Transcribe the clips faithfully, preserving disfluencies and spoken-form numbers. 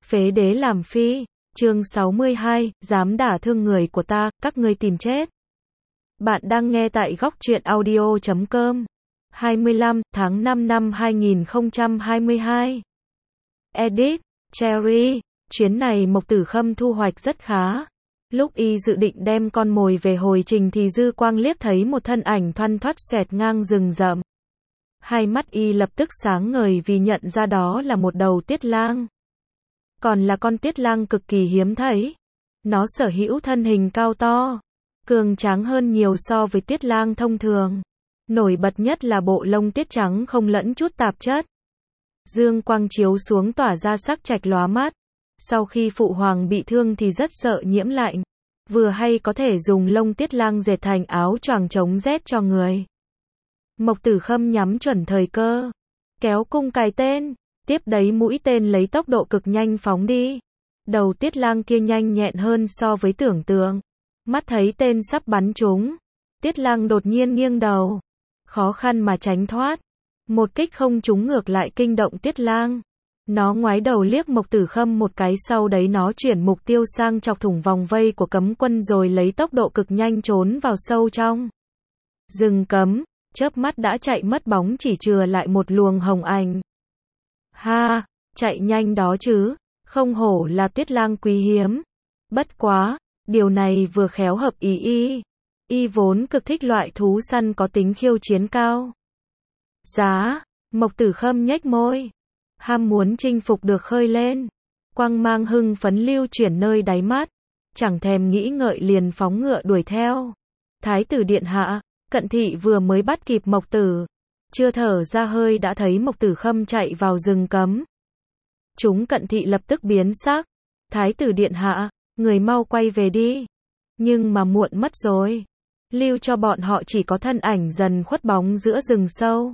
Phế đế làm phi, chương sáu mươi hai, dám đả thương người của ta, các ngươi tìm chết. Bạn đang nghe tại góc truyện audio chấm com. hai mươi lăm tháng năm năm hai nghìn không trăm hai mươi hai. Edit, Cherry, chuyến này Mộc Tử Khâm thu hoạch rất khá. Lúc y dự định đem con mồi về hồi trình thì dư quang liếc thấy một thân ảnh thoăn thoắt xẹt ngang rừng rậm. Hai mắt y lập tức sáng ngời vì nhận ra đó là một đầu tiết lang. Còn là con tiết lang cực kỳ hiếm thấy. Nó sở hữu thân hình cao to, cường tráng hơn nhiều so với tiết lang thông thường. Nổi bật nhất là bộ lông tiết trắng không lẫn chút tạp chất. Dương quang chiếu xuống tỏa ra sắc trạch lóa mắt. Sau khi phụ hoàng bị thương thì rất sợ nhiễm lạnh. Vừa hay có thể dùng lông tiết lang dệt thành áo choàng chống rét cho người. Mộc Tử Khâm nhắm chuẩn thời cơ, kéo cung cài tên, tiếp đấy mũi tên lấy tốc độ cực nhanh phóng đi. Đầu tiết lang kia nhanh nhẹn hơn so với tưởng tượng. Mắt thấy tên sắp bắn trúng, tiết lang đột nhiên nghiêng đầu, khó khăn mà tránh thoát. Một kích không trúng ngược lại kinh động tiết lang. Nó ngoái đầu liếc Mộc Tử Khâm một cái, sau đấy nó chuyển mục tiêu sang chọc thủng vòng vây của cấm quân rồi lấy tốc độ cực nhanh trốn vào sâu trong rừng cấm. Chớp mắt đã chạy mất bóng, chỉ chừa lại một luồng hồng ảnh. Ha, chạy nhanh đó chứ, không hổ là tiết lang quý hiếm. Bất quá, điều này vừa khéo hợp ý y. Y vốn cực thích loại thú săn có tính khiêu chiến cao. Giá, Mộc Tử Khâm nhếch môi. Ham muốn chinh phục được khơi lên. Quang mang hưng phấn lưu chuyển nơi đáy mắt. Chẳng thèm nghĩ ngợi liền phóng ngựa đuổi theo. Thái tử điện hạ, Cận thị vừa mới bắt kịp Mộc Tử. Chưa thở ra hơi đã thấy Mộc Tử Khâm chạy vào rừng cấm. Chúng Cận thị lập tức biến sắc. Thái tử điện hạ, người mau quay về đi. Nhưng mà muộn mất rồi. Lưu cho bọn họ chỉ có thân ảnh dần khuất bóng giữa rừng sâu.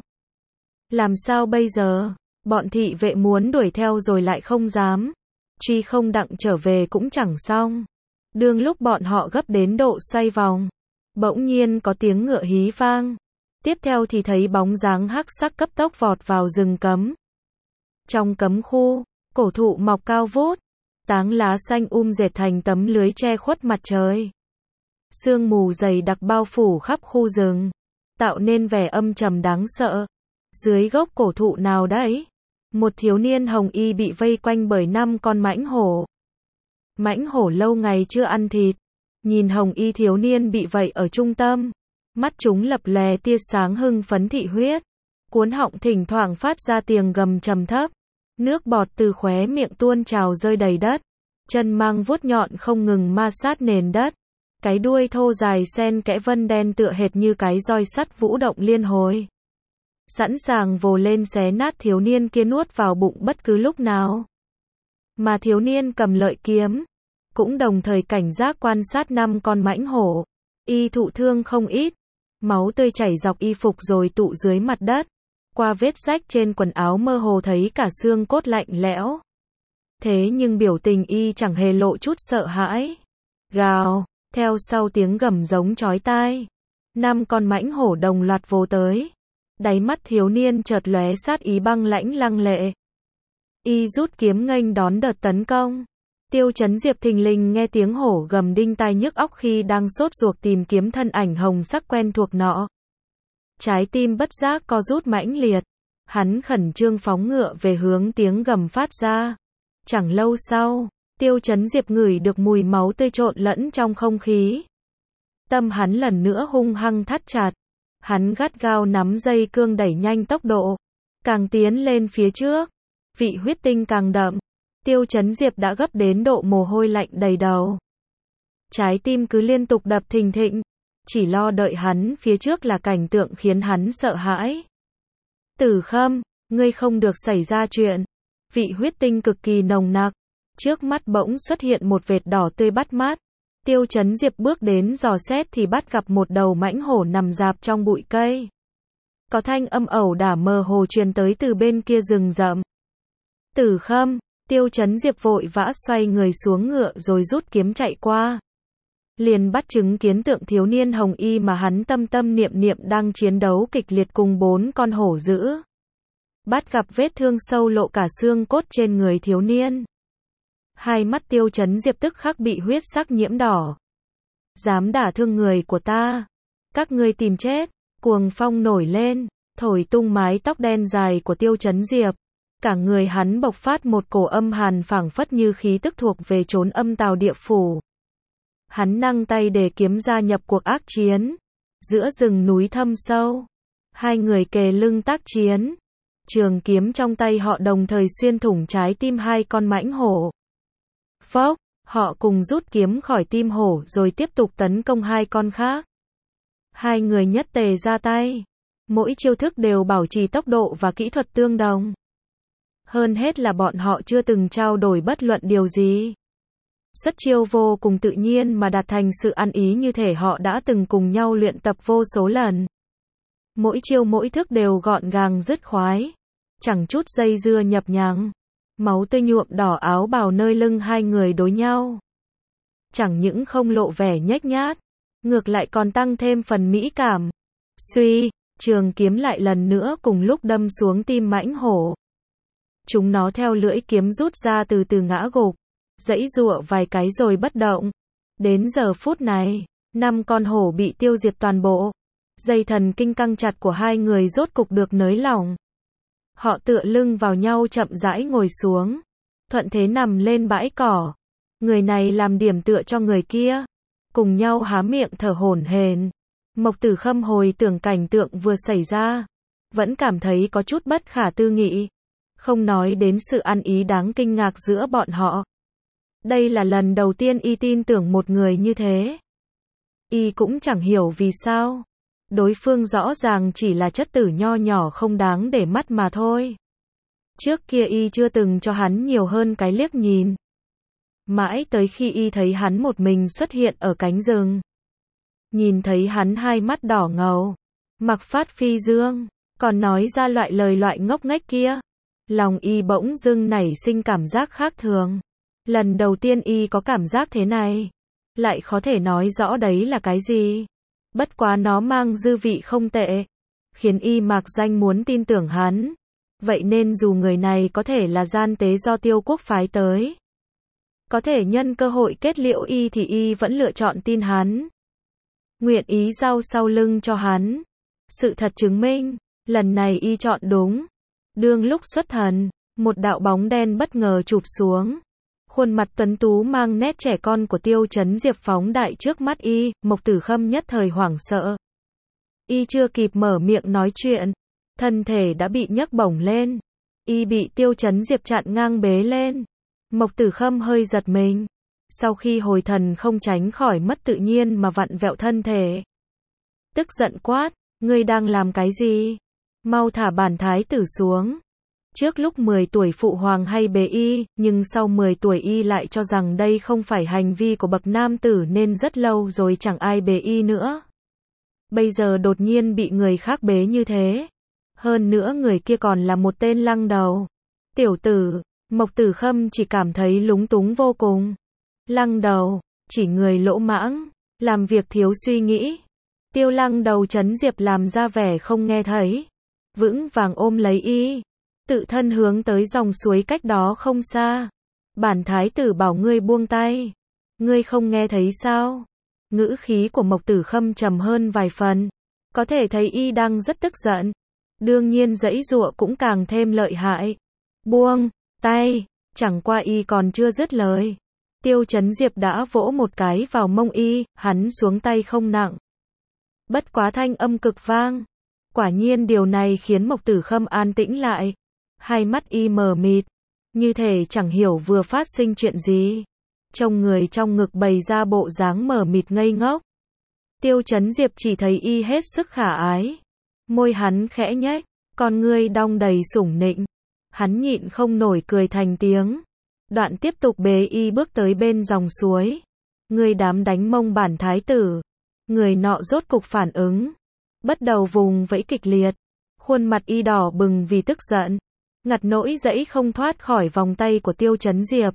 Làm sao bây giờ? Bọn thị vệ muốn đuổi theo rồi lại không dám. Truy không đặng trở về cũng chẳng xong. Đương lúc bọn họ gấp đến độ xoay vòng, bỗng nhiên có tiếng ngựa hí vang. Tiếp theo thì thấy bóng dáng hắc sắc cấp tốc vọt vào rừng cấm. Trong cấm khu, cổ thụ mọc cao vút, táng lá xanh um dệt thành tấm lưới che khuất mặt trời. Sương mù dày đặc bao phủ khắp khu rừng, tạo nên vẻ âm trầm đáng sợ. Dưới gốc cổ thụ nào đấy, một thiếu niên hồng y bị vây quanh bởi năm con mãnh hổ. Mãnh hổ lâu ngày chưa ăn thịt. Nhìn hồng y thiếu niên bị vậy ở trung tâm, mắt chúng lập lòe tia sáng hưng phấn thị huyết, cuốn họng thỉnh thoảng phát ra tiếng gầm trầm thấp, nước bọt từ khóe miệng tuôn trào rơi đầy đất, chân mang vuốt nhọn không ngừng ma sát nền đất, cái đuôi thô dài xen kẽ vân đen tựa hệt như cái roi sắt vũ động liên hồi, sẵn sàng vồ lên xé nát thiếu niên kia nuốt vào bụng bất cứ lúc nào. Mà thiếu niên cầm lợi kiếm cũng đồng thời cảnh giác quan sát năm con mãnh hổ. Y thụ thương không ít, máu tươi chảy dọc y phục rồi tụ dưới mặt đất. Qua vết rách trên quần áo mơ hồ thấy cả xương cốt lạnh lẽo. Thế nhưng biểu tình y chẳng hề lộ chút sợ hãi. Gào, theo sau tiếng gầm giống chói tai. Năm con mãnh hổ đồng loạt vồ tới. Đáy mắt thiếu niên chợt lóe sát ý băng lãnh lăng lệ. Y rút kiếm nghênh đón đợt tấn công. Tiêu Chấn Diệp thình lình nghe tiếng hổ gầm đinh tai nhức óc khi đang sốt ruột tìm kiếm thân ảnh hồng sắc quen thuộc nọ. Trái tim bất giác co rút mãnh liệt. Hắn khẩn trương phóng ngựa về hướng tiếng gầm phát ra. Chẳng lâu sau, Tiêu Chấn Diệp ngửi được mùi máu tươi trộn lẫn trong không khí. Tâm hắn lần nữa hung hăng thắt chặt. Hắn gắt gao nắm dây cương đẩy nhanh tốc độ. Càng tiến lên phía trước, vị huyết tinh càng đậm. Tiêu Chấn Diệp đã gấp đến độ mồ hôi lạnh đầy đầu. Trái tim cứ liên tục đập thình thịch, chỉ lo đợi hắn phía trước là cảnh tượng khiến hắn sợ hãi. Tử Khâm, ngươi không được xảy ra chuyện. Vị huyết tinh cực kỳ nồng nặc. Trước mắt bỗng xuất hiện một vệt đỏ tươi bắt mắt. Tiêu Chấn Diệp bước đến dò xét thì bắt gặp một đầu mãnh hổ nằm rạp trong bụi cây. Có thanh âm ẩu đả mơ hồ truyền tới từ bên kia rừng rậm. Tử Khâm, Tiêu Chấn Diệp vội vã xoay người xuống ngựa rồi rút kiếm chạy qua. Liền bắt chứng kiến tượng thiếu niên hồng y mà hắn tâm tâm niệm niệm đang chiến đấu kịch liệt cùng bốn con hổ dữ. Bắt gặp vết thương sâu lộ cả xương cốt trên người thiếu niên. Hai mắt Tiêu Chấn Diệp tức khắc bị huyết sắc nhiễm đỏ. Dám đả thương người của ta, các ngươi tìm chết. Cuồng phong nổi lên, thổi tung mái tóc đen dài của Tiêu Chấn Diệp. Cả người hắn bộc phát một cổ âm hàn phảng phất như khí tức thuộc về chốn âm tào địa phủ. Hắn nâng tay để kiếm gia nhập cuộc ác chiến. Giữa rừng núi thâm sâu, hai người kề lưng tác chiến. Trường kiếm trong tay họ đồng thời xuyên thủng trái tim hai con mãnh hổ. Phốc, họ cùng rút kiếm khỏi tim hổ rồi tiếp tục tấn công hai con khác. Hai người nhất tề ra tay. Mỗi chiêu thức đều bảo trì tốc độ và kỹ thuật tương đồng. Hơn hết là bọn họ chưa từng trao đổi bất luận điều gì. Xuất chiêu vô cùng tự nhiên mà đạt thành sự ăn ý như thể họ đã từng cùng nhau luyện tập vô số lần. Mỗi chiêu mỗi thức đều gọn gàng dứt khoái. Chẳng chút dây dưa nhập nhằng. Máu tươi nhuộm đỏ áo bào nơi lưng hai người đối nhau. Chẳng những không lộ vẻ nhếch nhác, ngược lại còn tăng thêm phần mỹ cảm. Suy, trường kiếm lại lần nữa cùng lúc đâm xuống tim mãnh hổ. Chúng nó theo lưỡi kiếm rút ra từ từ ngã gục, giãy giụa vài cái rồi bất động. Đến giờ phút này, năm con hổ bị tiêu diệt toàn bộ. Dây thần kinh căng chặt của hai người rốt cục được nới lỏng. Họ tựa lưng vào nhau chậm rãi ngồi xuống, thuận thế nằm lên bãi cỏ. Người này làm điểm tựa cho người kia, cùng nhau há miệng thở hổn hển. Mộc Tử Khâm hồi tưởng cảnh tượng vừa xảy ra, vẫn cảm thấy có chút bất khả tư nghị. Không nói đến sự ăn ý đáng kinh ngạc giữa bọn họ. Đây là lần đầu tiên y tin tưởng một người như thế. Y cũng chẳng hiểu vì sao. Đối phương rõ ràng chỉ là chất tử nho nhỏ không đáng để mắt mà thôi. Trước kia y chưa từng cho hắn nhiều hơn cái liếc nhìn. Mãi tới khi y thấy hắn một mình xuất hiện ở cánh rừng. Nhìn thấy hắn hai mắt đỏ ngầu, mặc phát phi dương, còn nói ra loại lời loại ngốc nghếch kia. Lòng y bỗng dưng nảy sinh cảm giác khác thường. Lần đầu tiên y có cảm giác thế này. Lại khó thể nói rõ đấy là cái gì. Bất quá nó mang dư vị không tệ, khiến y mạc danh muốn tin tưởng hắn. Vậy nên dù người này có thể là gian tế do Tiêu Quốc phái tới, có thể nhân cơ hội kết liễu y thì y vẫn lựa chọn tin hắn. Nguyện ý giao sau lưng cho hắn. Sự thật chứng minh, lần này y chọn đúng. Đương lúc xuất thần, một đạo bóng đen bất ngờ chụp xuống. Khuôn mặt tuấn tú mang nét trẻ con của Tiêu Chấn Diệp phóng đại trước mắt y, Mộc Tử Khâm nhất thời hoảng sợ. Y chưa kịp mở miệng nói chuyện, thân thể đã bị nhấc bổng lên. Y bị Tiêu Chấn Diệp chặn ngang bế lên. Mộc Tử Khâm hơi giật mình. Sau khi hồi thần không tránh khỏi mất tự nhiên mà vặn vẹo thân thể. Tức giận quát, ngươi đang làm cái gì? Mau thả bản thái tử xuống. Trước lúc mười tuổi phụ hoàng hay bế y, nhưng sau mười tuổi y lại cho rằng đây không phải hành vi của bậc nam tử nên rất lâu rồi chẳng ai bế y nữa. Bây giờ đột nhiên bị người khác bế như thế. Hơn nữa người kia còn là một tên lăng đầu. Tiểu tử, Mộc Tử Khâm chỉ cảm thấy lúng túng vô cùng. Lăng đầu, chỉ người lỗ mãng, làm việc thiếu suy nghĩ. Tiêu Lăng đầu Chấn Diệp làm ra vẻ không nghe thấy. Vững vàng ôm lấy y. Tự thân hướng tới dòng suối cách đó không xa. Bản thái tử bảo ngươi buông tay. Ngươi không nghe thấy sao? Ngữ khí của Mộc Tử Khâm trầm hơn vài phần. Có thể thấy y đang rất tức giận. Đương nhiên giãy giụa cũng càng thêm lợi hại. Buông tay, chẳng qua y còn chưa dứt lời. Tiêu Chấn Diệp đã vỗ một cái vào mông y, hắn xuống tay không nặng. Bất quá thanh âm cực vang. Quả nhiên điều này khiến Mộc Tử Khâm an tĩnh lại. Hai mắt y mờ mịt, như thể chẳng hiểu vừa phát sinh chuyện gì. Trông người trong ngực bày ra bộ dáng mờ mịt ngây ngốc. Tiêu Chấn Diệp chỉ thấy y hết sức khả ái. Môi hắn khẽ nhếch, con ngươi đong đầy sủng nịnh. Hắn nhịn không nổi cười thành tiếng. Đoạn tiếp tục bế y bước tới bên dòng suối. Người đám đánh mông bản thái tử. Người nọ rốt cục phản ứng. Bắt đầu vùng vẫy kịch liệt. Khuôn mặt y đỏ bừng vì tức giận. Ngặt nỗi dãy không thoát khỏi vòng tay của Tiêu Chấn Diệp.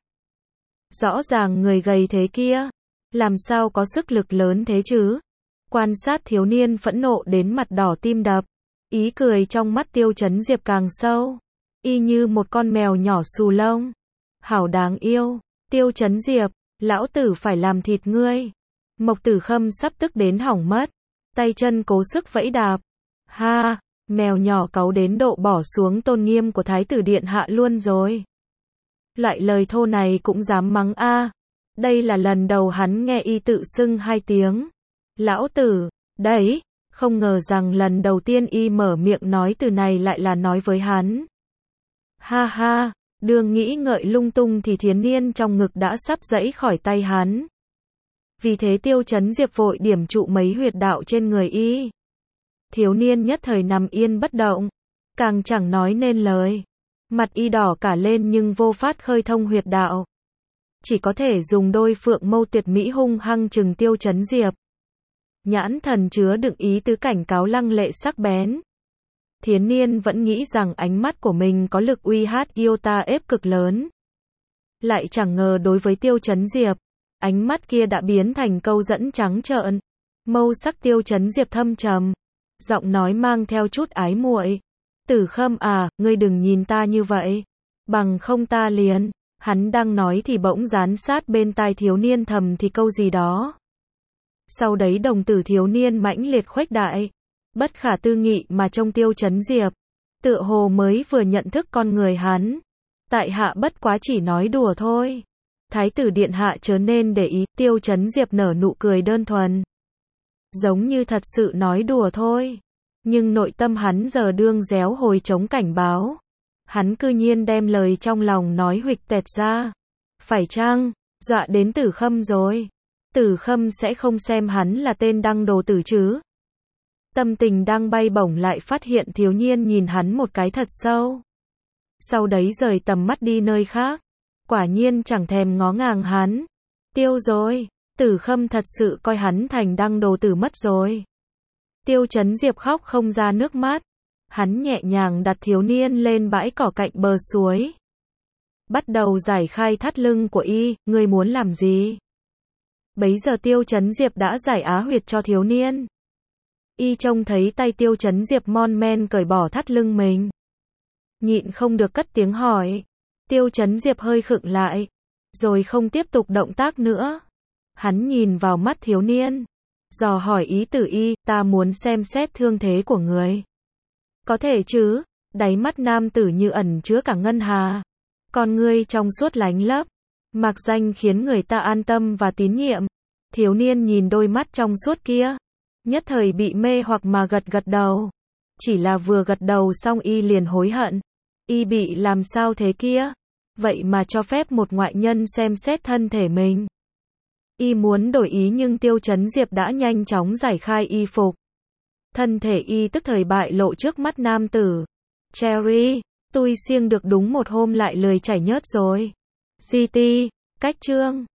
Rõ ràng người gầy thế kia, làm sao có sức lực lớn thế chứ? Quan sát thiếu niên phẫn nộ đến mặt đỏ tim đập. Ý cười trong mắt Tiêu Chấn Diệp càng sâu. Y như một con mèo nhỏ xù lông. Hảo đáng yêu. Tiêu Chấn Diệp, lão tử phải làm thịt ngươi. Mộc Tử Khâm sắp tức đến hỏng mất, tay chân cố sức vẫy đạp. Ha, mèo nhỏ cáu đến độ bỏ xuống tôn nghiêm của thái tử điện hạ luôn rồi. Loại lời thô này cũng dám mắng a. Đây là lần đầu hắn nghe y tự xưng hai tiếng. Lão tử, đấy, không ngờ rằng lần đầu tiên y mở miệng nói từ này lại là nói với hắn. Ha ha, đương nghĩ ngợi lung tung thì Thiến Niên trong ngực đã sắp giãy khỏi tay hắn. Vì thế Tiêu Chấn Diệp vội điểm trụ mấy huyệt đạo trên người y. Thiếu niên nhất thời nằm yên bất động, càng chẳng nói nên lời. Mặt y đỏ cả lên nhưng vô phát khơi thông huyệt đạo. Chỉ có thể dùng đôi phượng mâu tuyệt mỹ hung hăng trừng Tiêu Chấn Diệp. Nhãn thần chứa đựng ý tứ cảnh cáo lăng lệ sắc bén. Thiến Niên vẫn nghĩ rằng ánh mắt của mình có lực uy hát iota ép cực lớn. Lại chẳng ngờ đối với Tiêu Chấn Diệp, ánh mắt kia đã biến thành câu dẫn trắng trợn. Mâu sắc Tiêu Chấn Diệp thâm trầm, giọng nói mang theo chút ái muội. Tử Khâm à, ngươi đừng nhìn ta như vậy. Bằng không ta liền. Hắn đang nói thì bỗng dán sát bên tai thiếu niên thầm thì câu gì đó. Sau đấy đồng tử thiếu niên mãnh liệt khuếch đại. Bất khả tư nghị mà trông Tiêu Chấn Diệp. Tựa hồ mới vừa nhận thức con người hắn. Tại hạ bất quá chỉ nói đùa thôi. Thái tử điện hạ chớ nên để ý. Tiêu Chấn Diệp nở nụ cười đơn thuần. Giống như thật sự nói đùa thôi. Nhưng nội tâm hắn giờ đương réo hồi chống cảnh báo. Hắn cư nhiên đem lời trong lòng nói huỵch tẹt ra. Phải chăng, dọa đến Tử Khâm rồi. Tử Khâm sẽ không xem hắn là tên đăng đồ tử chứ. Tâm tình đang bay bổng lại phát hiện thiếu niên nhìn hắn một cái thật sâu. Sau đấy rời tầm mắt đi nơi khác. Quả nhiên chẳng thèm ngó ngàng hắn. Tiêu rồi, Tử Khâm thật sự coi hắn thành đăng đồ tử mất rồi. Tiêu Chấn Diệp khóc không ra nước mắt. Hắn nhẹ nhàng đặt thiếu niên lên bãi cỏ cạnh bờ suối. Bắt đầu giải khai thắt lưng của y, ngươi muốn làm gì? Bấy giờ Tiêu Chấn Diệp đã giải á huyệt cho thiếu niên. Y trông thấy tay Tiêu Chấn Diệp mon men cởi bỏ thắt lưng mình. Nhịn không được cất tiếng hỏi. Tiêu Chấn Diệp hơi khựng lại. Rồi không tiếp tục động tác nữa. Hắn nhìn vào mắt thiếu niên. Dò hỏi ý tử y, ta muốn xem xét thương thế của người. Có thể chứ, đáy mắt nam tử như ẩn chứa cả ngân hà. Con ngươi trong suốt lánh lấp. Mạc danh khiến người ta an tâm và tín nhiệm. Thiếu niên nhìn đôi mắt trong suốt kia. Nhất thời bị mê hoặc mà gật gật đầu. Chỉ là vừa gật đầu xong y liền hối hận. Y bị làm sao thế kia? Vậy mà cho phép một ngoại nhân xem xét thân thể mình. Y muốn đổi ý nhưng Tiêu Chấn Diệp đã nhanh chóng giải khai y phục. Thân thể y tức thời bại lộ trước mắt nam tử. Cherry, tôi siêng được đúng một hôm lại lười chảy nhớt rồi. giê tê, cách chương.